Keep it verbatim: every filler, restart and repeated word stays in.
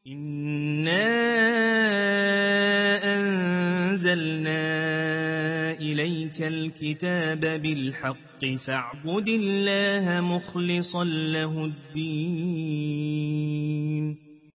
إنا أنزلنا إليك الكتاب بالحق فاعبد الله مخلصا له الدين